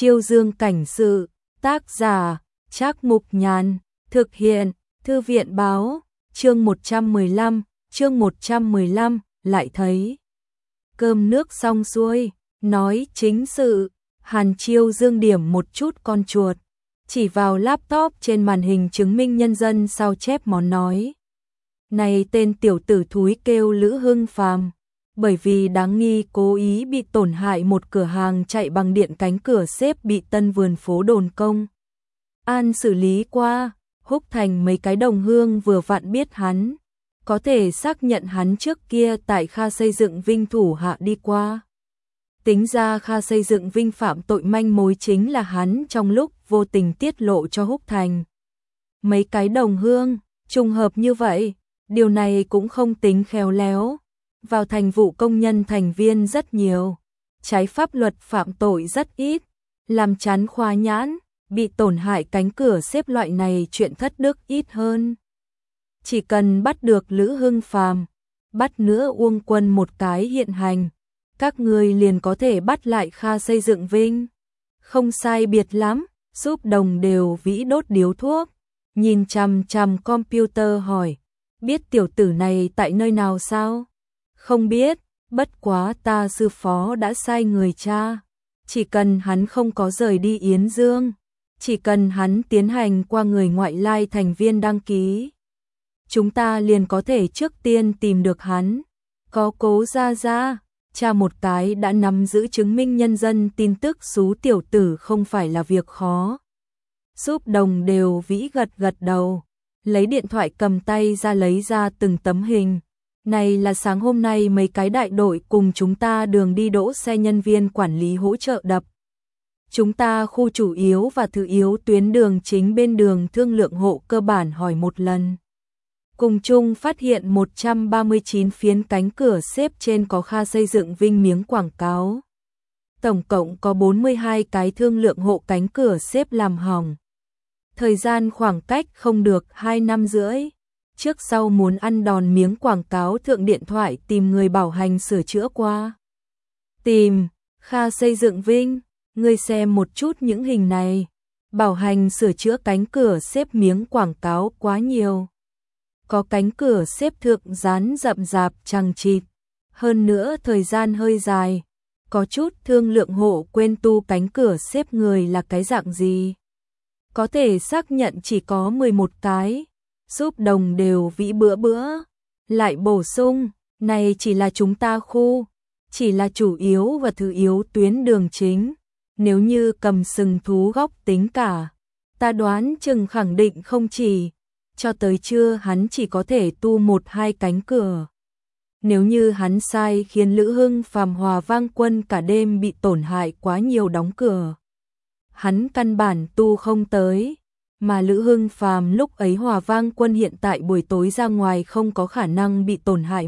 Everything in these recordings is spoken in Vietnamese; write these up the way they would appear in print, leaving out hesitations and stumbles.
Chiêu Dương cảnh sự, tác giả, Trác Mục Nhàn, thực hiện, Thư viện báo, chương 115, lại thấy. Cơm nước xong xuôi, nói chính sự, Hàn Chiêu Dương điểm một chút con chuột, chỉ vào laptop trên màn hình chứng minh nhân dân sao chép món nói. Này tên tiểu tử thúi kêu Lữ Hưng Phàm, bởi vì đáng nghi cố ý bị tổn hại một cửa hàng chạy bằng điện cánh cửa xếp bị Tân Vườn phố đồn công an xử lý qua, húc thành mấy cái đồng hương vừa vặn biết hắn, có thể xác nhận hắn trước kia tại Kha Xây Dựng Vinh thủ hạ đi qua. Tính ra Kha Xây Dựng Vinh phạm tội manh mối chính là hắn trong lúc vô tình tiết lộ cho húc thành. Mấy cái đồng hương, trùng hợp như vậy, điều này cũng không tính khéo léo. Vào thành vụ công nhân thành viên rất nhiều, trái pháp luật phạm tội rất ít, làm chán khoa nhãn, bị tổn hại cánh cửa xếp loại này chuyện thất đức ít hơn. Chỉ cần bắt được Lữ Hưng Phàm, bắt nữa Uông Quân một cái hiện hành, các người liền có thể bắt lại Kha Xây Dựng Vinh. Không sai biệt lắm, giúp Đồng Đều Vĩ đốt điếu thuốc, nhìn chằm chằm computer hỏi, biết tiểu tử này tại nơi nào sao? Không biết, bất quá ta sư phó đã sai người tra, chỉ cần hắn không có rời đi Yến Dương, chỉ cần hắn tiến hành qua người ngoại lai thành viên đăng ký, chúng ta liền có thể trước tiên tìm được hắn. Có Cố Gia Gia, tra một cái đã nắm giữ chứng minh nhân dân tin tức xú tiểu tử không phải là việc khó. Giúp Đồng Đều Vĩ gật gật đầu, lấy điện thoại cầm tay ra lấy ra từng tấm hình. Này là sáng hôm nay mấy cái đại đội cùng chúng ta đường đi đỗ xe nhân viên quản lý hỗ trợ đập. Chúng ta khu chủ yếu và thứ yếu tuyến đường chính bên đường thương lượng hộ cơ bản hỏi một lần. Cùng chung phát hiện 139 phiến cánh cửa xếp trên có Kha Xây Dựng Vinh miếng quảng cáo. Tổng cộng có 42 cái thương lượng hộ cánh cửa xếp làm hỏng. Thời gian khoảng cách không được 2 năm rưỡi. Trước sau muốn ăn đòn miếng quảng cáo thượng điện thoại tìm người bảo hành sửa chữa qua. Tìm, Kha Xây Dựng Vinh, ngươi xem một chút những hình này. Bảo hành sửa chữa cánh cửa xếp miếng quảng cáo quá nhiều. Có cánh cửa xếp thượng dán rậm rạp chằng chịt. Hơn nữa thời gian hơi dài. Có chút thương lượng hộ quên tu cánh cửa xếp người là cái dạng gì. Có thể xác nhận chỉ có 11 cái. Giúp Đồng Đều Vĩ bữa lại bổ sung, này chỉ là chúng ta khu, chỉ là chủ yếu và thứ yếu tuyến đường chính. Nếu như cầm sừng thú góc tính cả, ta đoán chừng khẳng định không chỉ, cho tới trưa hắn chỉ có thể tu 1-2 cánh cửa. Nếu như hắn sai khiến Lữ Hưng Phàm Hòa Vang Quân cả đêm bị tổn hại quá nhiều đóng cửa, hắn căn bản tu không tới. Mà Lữ Hưng Phàm lúc ấy Hòa Vang Quân hiện tại buổi tối ra ngoài không có khả năng bị tổn hại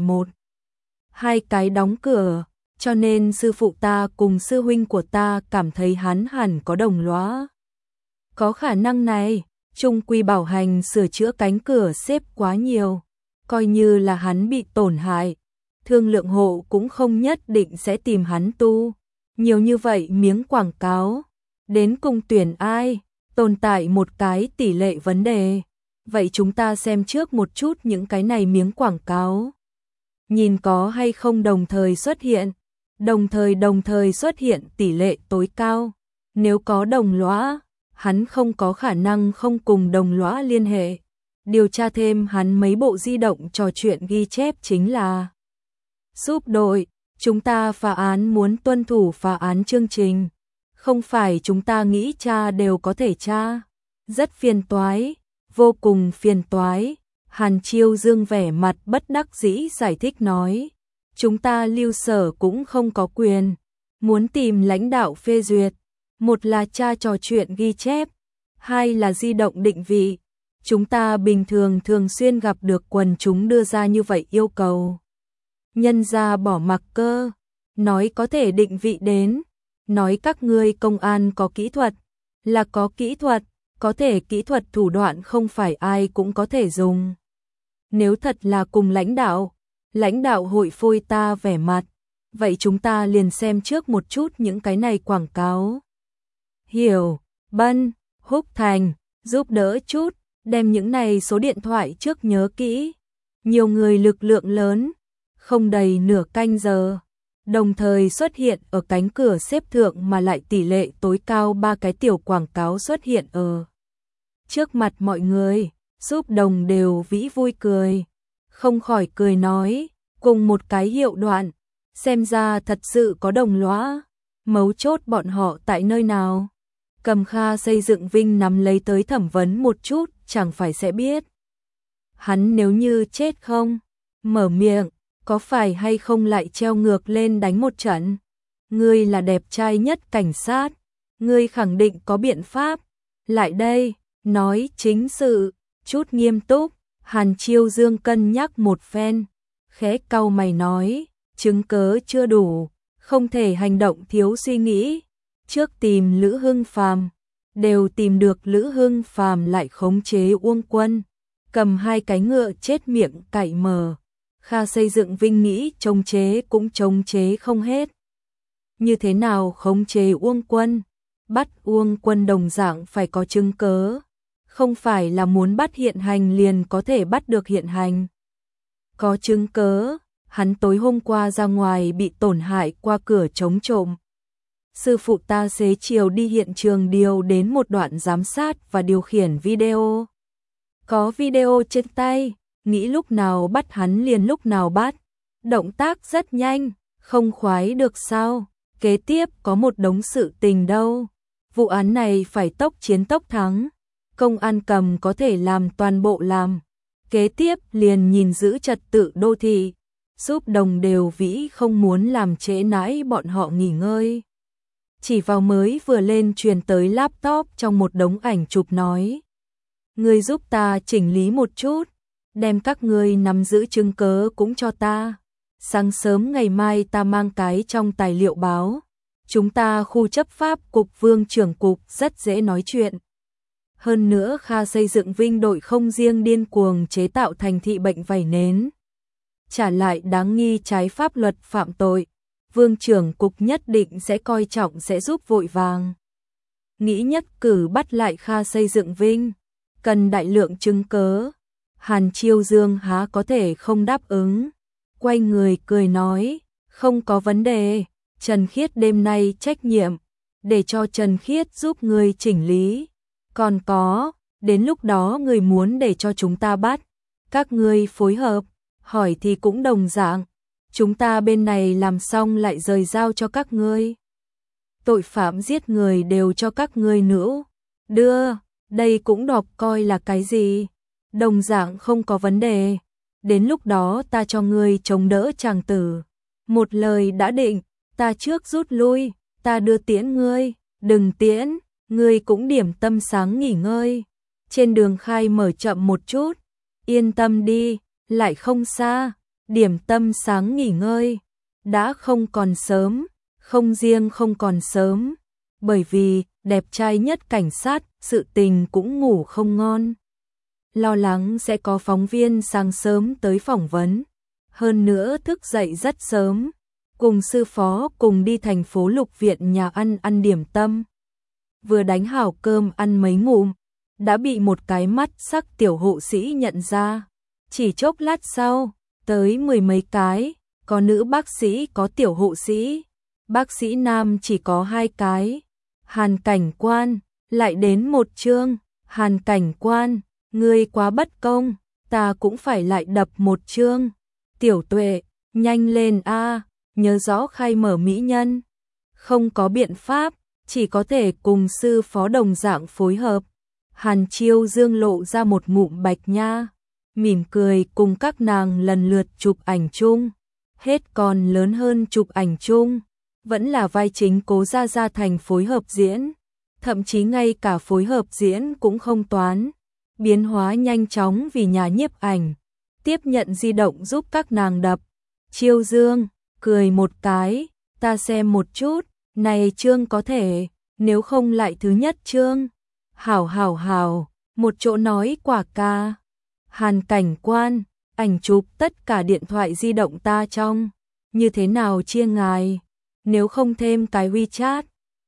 1-2 cái đóng cửa, cho nên sư phụ ta cùng sư huynh của ta cảm thấy hắn hẳn có đồng lõa. Có khả năng này, chung quy bảo hành sửa chữa cánh cửa xếp quá nhiều, coi như là hắn bị tổn hại, thương lượng hộ cũng không nhất định sẽ tìm hắn tu. Nhiều như vậy miếng quảng cáo, đến cùng tuyển ai? Tồn tại một cái tỷ lệ vấn đề. Vậy chúng ta xem trước một chút những cái này miếng quảng cáo. Nhìn có hay không đồng thời xuất hiện. Đồng thời xuất hiện tỷ lệ tối cao. Nếu có đồng lõa, hắn không có khả năng không cùng đồng lõa liên hệ. Điều tra thêm hắn mấy bộ di động trò chuyện ghi chép chính là. Giúp đội, chúng ta phá án muốn tuân thủ phá án chương trình. Không phải chúng ta nghĩ tra đều có thể tra. Rất phiền toái, vô cùng phiền toái. Hàn Chiêu Dương vẻ mặt bất đắc dĩ giải thích nói. Chúng ta lưu sở cũng không có quyền. Muốn tìm lãnh đạo phê duyệt. Một là tra trò chuyện ghi chép. Hai là di động định vị. Chúng ta bình thường thường xuyên gặp được quần chúng đưa ra như vậy yêu cầu. Nhân ra bỏ mặc cơ. Nói có thể định vị đến. Nói các ngươi công an có kỹ thuật, là có kỹ thuật, có thể kỹ thuật thủ đoạn không phải ai cũng có thể dùng. Nếu thật là cùng lãnh đạo hội phôi ta vẻ mặt, vậy chúng ta liền xem trước một chút những cái này quảng cáo. Hiểu, Bân, Húc Thành, giúp đỡ chút, đem những này số điện thoại trước nhớ kỹ. Nhiều người lực lượng lớn, không đầy nửa canh giờ, đồng thời xuất hiện ở cánh cửa xếp thượng mà lại tỷ lệ tối cao 3 cái tiểu quảng cáo xuất hiện ở trước mặt mọi người, giúp Đồng đều vĩ vui cười, không khỏi cười nói, cùng một cái hiệu đoạn, xem ra thật sự có đồng lõa, mấu chốt bọn họ tại nơi nào. Cầm Kha Xây Dựng Vinh nắm lấy tới thẩm vấn một chút, chẳng phải sẽ biết. Hắn nếu như chết không, mở miệng, có phải hay không lại treo ngược lên đánh một trận. Ngươi là đẹp trai nhất cảnh sát, ngươi khẳng định có biện pháp. Lại đây, nói chính sự, chút nghiêm túc, Hàn Chiêu Dương cân nhắc một phen, khẽ cau mày nói, chứng cớ chưa đủ, không thể hành động thiếu suy nghĩ. Trước tìm Lữ Hưng Phàm, đều tìm được Lữ Hưng Phàm lại khống chế Uông Quân, cầm 2 cái ngựa chết miệng cậy mở. Kha Xây Dựng Vinh nghĩ chống chế cũng chống chế không hết. Như thế nào khống chế Uông Quân? Bắt Uông Quân đồng dạng phải có chứng cớ, không phải là muốn bắt hiện hành liền có thể bắt được hiện hành. Có chứng cớ, hắn tối hôm qua ra ngoài bị tổn hại qua cửa chống trộm. Sư phụ ta xế chiều đi hiện trường điều đến một đoạn giám sát và điều khiển video. Có video trên tay, nghĩ lúc nào bắt hắn liền lúc nào bắt. Động tác rất nhanh, không khoái được sao? Kế tiếp có một đống sự tình đâu. Vụ án này phải tốc chiến tốc thắng. Công an cầm có thể làm toàn bộ làm. Kế tiếp liền nhìn giữ trật tự đô thị. Giúp Đồng đều vĩ không muốn làm trễ nãi bọn họ nghỉ ngơi. Chỉ vào mới vừa lên truyền tới laptop trong một đống ảnh chụp nói. Ngươi giúp ta chỉnh lý một chút, đem các ngươi nắm giữ chứng cớ cũng cho ta. Sáng sớm ngày mai ta mang cái trong tài liệu báo. Chúng ta khu chấp pháp cục Vương trưởng cục rất dễ nói chuyện. Hơn nữa Kha Xây Dựng Vinh đội không riêng điên cuồng chế tạo thành thị bệnh vẩy nến. Trả lại đáng nghi trái pháp luật phạm tội. Vương trưởng cục nhất định sẽ coi trọng sẽ giúp vội vàng. Nghĩ nhất cử bắt lại Kha Xây Dựng Vinh. Cần đại lượng chứng cớ. Hàn Chiêu Dương há có thể không đáp ứng. Quay người cười nói, không có vấn đề. Trần Khiết đêm nay trách nhiệm, để cho Trần Khiết giúp người chỉnh lý. Còn có, đến lúc đó người muốn để cho chúng ta bắt, các ngươi phối hợp, hỏi thì cũng đồng dạng. Chúng ta bên này làm xong lại rời giao cho các ngươi. Tội phạm giết người đều cho các ngươi nữa. Đưa, đây cũng đọc coi là cái gì. Đồng dạng không có vấn đề. Đến lúc đó ta cho ngươi chống đỡ chàng tử. Một lời đã định, ta trước rút lui, ta đưa tiễn ngươi, đừng tiễn, ngươi cũng điểm tâm sáng nghỉ ngơi. Trên đường khai mở chậm một chút, yên tâm đi, lại không xa, điểm tâm sáng nghỉ ngơi. Đã không còn sớm, không riêng không còn sớm, bởi vì đẹp trai nhất cảnh sát, sự tình cũng ngủ không ngon. Lo lắng sẽ có phóng viên sáng sớm tới phỏng vấn, hơn nữa thức dậy rất sớm, cùng sư phó cùng đi thành phố Lục Viện nhà ăn điểm tâm. Vừa đánh hảo cơm ăn mấy ngụm, đã bị một cái mắt sắc tiểu hộ sĩ nhận ra. Chỉ chốc lát sau, tới 10 mấy cái, có nữ bác sĩ có tiểu hộ sĩ, bác sĩ nam chỉ có 2 cái. Hàn cảnh quan, lại đến một chương, Hàn cảnh quan, ngươi quá bất công, ta cũng phải lại đập một chương. Tiểu Tuệ, nhanh lên a, nhớ rõ khai mở mỹ nhân. Không có biện pháp, chỉ có thể cùng sư phó đồng dạng phối hợp. Hàn Chiêu Dương lộ ra một ngụm bạch nha, mỉm cười cùng các nàng lần lượt chụp ảnh chung. Hết còn lớn hơn chụp ảnh chung, vẫn là vai chính Cố Gia Gia Thành phối hợp diễn. Thậm chí ngay cả phối hợp diễn cũng không toán. Biến hóa nhanh chóng vì nhà nhiếp ảnh. Tiếp nhận di động giúp các nàng đập. Chiêu Dương, cười một cái, ta xem một chút, này chương có thể, nếu không lại thứ nhất chương. Hảo hảo hảo, một chỗ nói quả ca. Hàn cảnh quan, ảnh chụp tất cả điện thoại di động ta trong. Như thế nào chia ngài, nếu không thêm cái WeChat.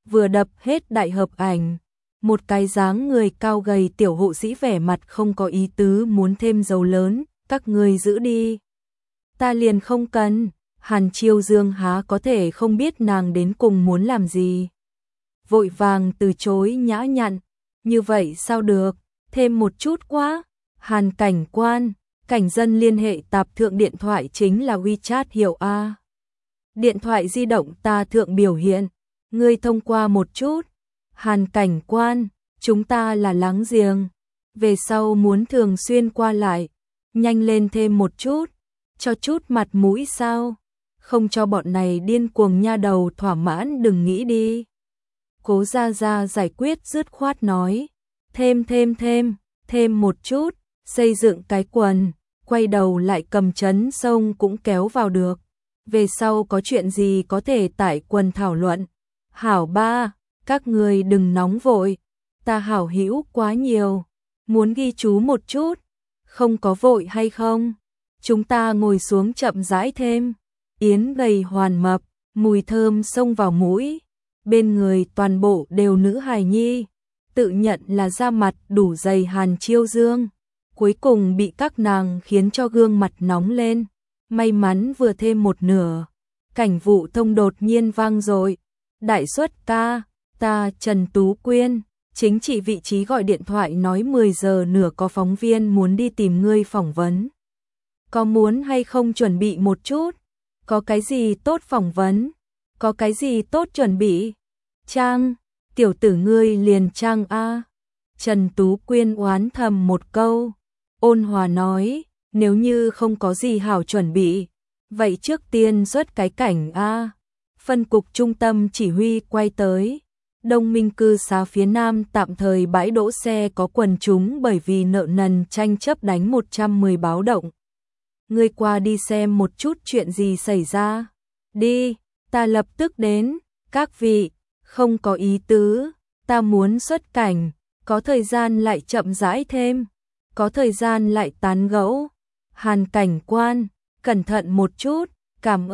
vừa đập hết đại hợp ảnh. Một cái dáng người cao gầy tiểu hộ sĩ vẻ mặt không có ý tứ muốn thêm dầu lớn, các người giữ đi. Ta liền không cần, Hàn Chiêu Dương há có thể không biết nàng đến cùng muốn làm gì. Vội vàng từ chối nhã nhặn, như vậy sao được, thêm một chút quá. Hàn cảnh quan, cảnh dân liên hệ tạp thượng điện thoại chính là WeChat hiệu A. Điện thoại di động ta thượng biểu hiện, ngươi thông qua một chút. Hàn cảnh quan, chúng ta là láng giềng, về sau muốn thường xuyên qua lại, nhanh lên thêm một chút, cho chút mặt mũi sao, không cho bọn này điên cuồng nha đầu thỏa mãn đừng nghĩ đi. Cố Gia Gia giải quyết dứt khoát nói, thêm một chút, xây dựng cái quần, quay đầu lại cầm chấn sông cũng kéo vào được, về sau có chuyện gì có thể tải quần thảo luận. Hảo ba, các người đừng nóng vội, ta hảo hữu quá nhiều, muốn ghi chú một chút, không có vội hay không? Chúng ta ngồi xuống chậm rãi thêm. Yến gầy hoàn mập, mùi thơm xông vào mũi, bên người toàn bộ đều nữ hài nhi, tự nhận là da mặt đủ dày Hàn Chiêu Dương, cuối cùng bị các nàng khiến cho gương mặt nóng lên. May mắn vừa thêm một nửa, cảnh vụ thông đột nhiên vang dội. Đại suất ca, ta Trần Tú Quyên, chính trị vị trí gọi điện thoại nói 10 giờ nửa có phóng viên muốn đi tìm ngươi phỏng vấn. Có muốn hay không chuẩn bị một chút? Có cái gì tốt phỏng vấn? Có cái gì tốt chuẩn bị? Trang, tiểu tử ngươi liền trang A. Trần Tú Quyên oán thầm một câu, ôn hòa nói, nếu như không có gì hảo chuẩn bị, vậy trước tiên xuất cái cảnh A. Phân cục trung tâm chỉ huy quay tới. Đông Minh cư xá phía nam tạm thời bãi đỗ xe có quần chúng bởi vì nợ nần tranh chấp đánh 110 báo động. Ngươi qua đi xem một chút chuyện gì xảy ra. Đi, ta lập tức đến. Các vị, không có ý tứ, ta muốn xuất cảnh, có thời gian lại chậm rãi thêm, có thời gian lại tán gẫu. Hàn cảnh quan, cẩn thận một chút, cảm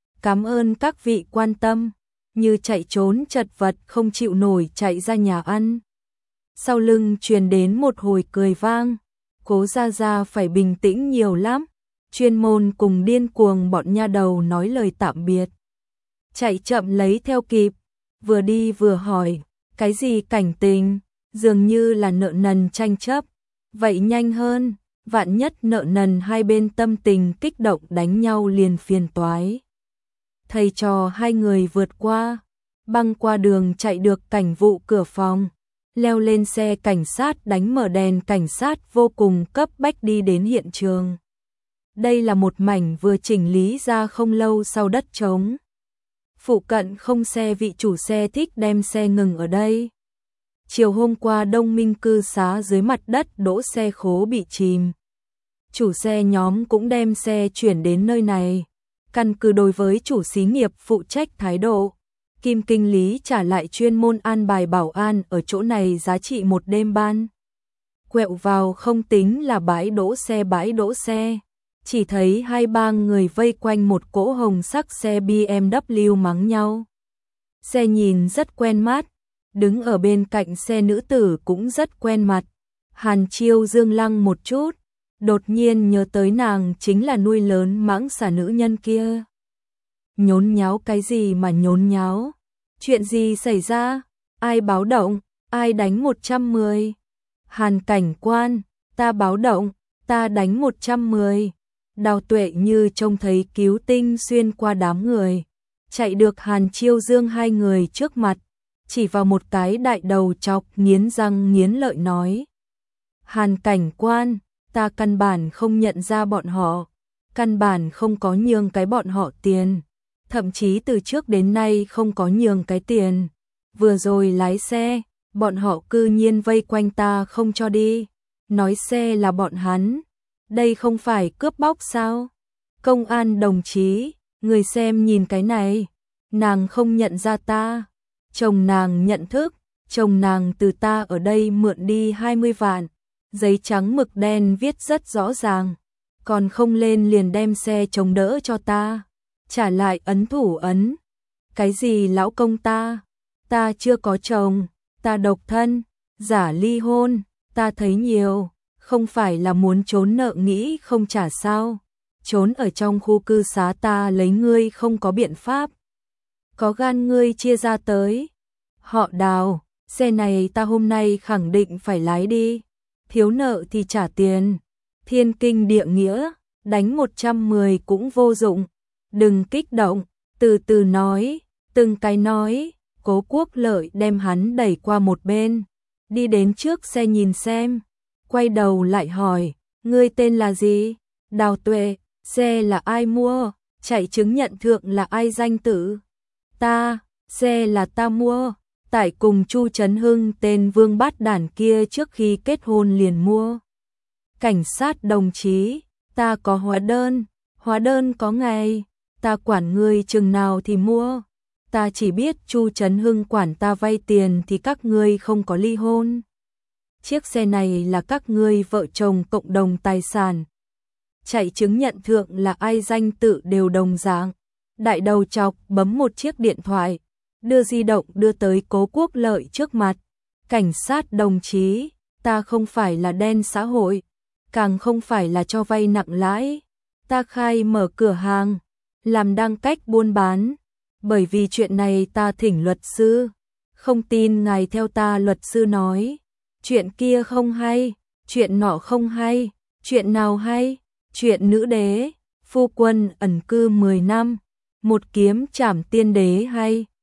ơn các vị quan tâm. Như chạy trốn chật vật không chịu nổi chạy ra nhà ăn. Sau lưng truyền đến một hồi cười vang, Cố Gia Gia phải bình tĩnh nhiều lắm, chuyên môn cùng điên cuồng bọn nha đầu nói lời tạm biệt. Chạy chậm lấy theo kịp, vừa đi vừa hỏi, cái gì cảnh tình, dường như là nợ nần tranh chấp, vậy nhanh hơn, vạn nhất nợ nần hai bên tâm tình kích động đánh nhau liền phiền toái. Thầy trò hai người vượt qua, băng qua đường chạy được cảnh vụ cửa phòng, leo lên xe cảnh sát đánh mở đèn cảnh sát vô cùng cấp bách đi đến hiện trường. Đây là một mảnh vừa chỉnh lý ra không lâu sau đất trống. Phụ cận không xe, vị chủ xe thích đem xe ngừng ở đây. Chiều hôm qua Đông Minh cư xá dưới mặt đất đỗ xe khố bị chìm. Chủ xe nhóm cũng đem xe chuyển đến nơi này. Căn cứ đối với chủ xí nghiệp phụ trách thái độ, Kim kinh lý trả lại chuyên môn an bài bảo an ở chỗ này giá trị một đêm ban. Quẹo vào không tính là bãi đỗ xe. Chỉ thấy hai ba người vây quanh một cỗ hồng sắc xe BMW mắng nhau. Xe nhìn rất quen mắt, đứng ở bên cạnh xe nữ tử cũng rất quen mặt. Hàn Chiêu Dương lăng một chút, đột nhiên nhớ tới nàng chính là nuôi lớn mãng xà nữ nhân kia. Nhốn nháo cái gì mà nhốn nháo? Chuyện gì xảy ra? Ai báo động? Ai đánh 110? Hàn cảnh quan, ta báo động, ta đánh 110. Đào Tuệ như trông thấy cứu tinh xuyên qua đám người, chạy được Hàn Chiêu Dương hai người trước mặt, chỉ vào một cái đại đầu chọc nghiến răng nghiến lợi nói. Hàn cảnh quan, ta căn bản không nhận ra bọn họ, căn bản không có nhường cái bọn họ tiền, thậm chí từ trước đến nay không có nhường cái tiền. Vừa rồi lái xe, bọn họ cư nhiên vây quanh ta không cho đi, nói xe là bọn hắn. Đây không phải cướp bóc sao? Công an đồng chí, người xem nhìn cái này, nàng không nhận ra ta, chồng nàng nhận thức, chồng nàng từ ta ở đây mượn đi 20 vạn, giấy trắng mực đen viết rất rõ ràng, còn không lên liền đem xe chống đỡ cho ta, trả lại ấn thủ ấn. Cái gì lão công ta? Ta chưa có chồng, ta độc thân, giả ly hôn, ta thấy nhiều, không phải là muốn trốn nợ nghĩ không trả sao? Trốn ở trong khu cư xá ta lấy ngươi không có biện pháp. Có gan ngươi chia ra tới. Họ Đào, xe này ta hôm nay khẳng định phải lái đi. Thiếu nợ thì trả tiền. Thiên kinh địa nghĩa, đánh 110 cũng vô dụng. Đừng kích động, từ từ nói, từng cái nói. Cố Quốc Lợi đem hắn đẩy qua một bên, đi đến trước xe nhìn xem, quay đầu lại hỏi, ngươi tên là gì? Đào Tuệ. Xe là ai mua? Chạy chứng nhận thượng là ai danh tử? Ta. Xe là ta mua, tại cùng Chu Trấn Hưng tên Vương Bát Đản kia trước khi kết hôn liền mua. Cảnh sát đồng chí, ta có hóa đơn có ngày, ta quản ngươi chừng nào thì mua. Ta chỉ biết Chu Trấn Hưng quản ta vay tiền thì các ngươi không có ly hôn. Chiếc xe này là các ngươi vợ chồng cộng đồng tài sản. Chạy chứng nhận thượng là ai danh tự đều đồng dạng. Đại đầu chọc bấm một chiếc điện thoại, đưa di động đưa tới Cố Quốc Lợi trước mặt. Cảnh sát đồng chí, ta không phải là đen xã hội, càng không phải là cho vay nặng lãi. Ta khai mở cửa hàng, làm đăng cách buôn bán. Bởi vì chuyện này ta thỉnh luật sư, không tin ngài theo ta luật sư nói. Chuyện kia không hay, chuyện nọ không hay, chuyện nào hay? Chuyện nữ đế, phu quân ẩn cư 10 năm, một kiếm trảm tiên đế hay.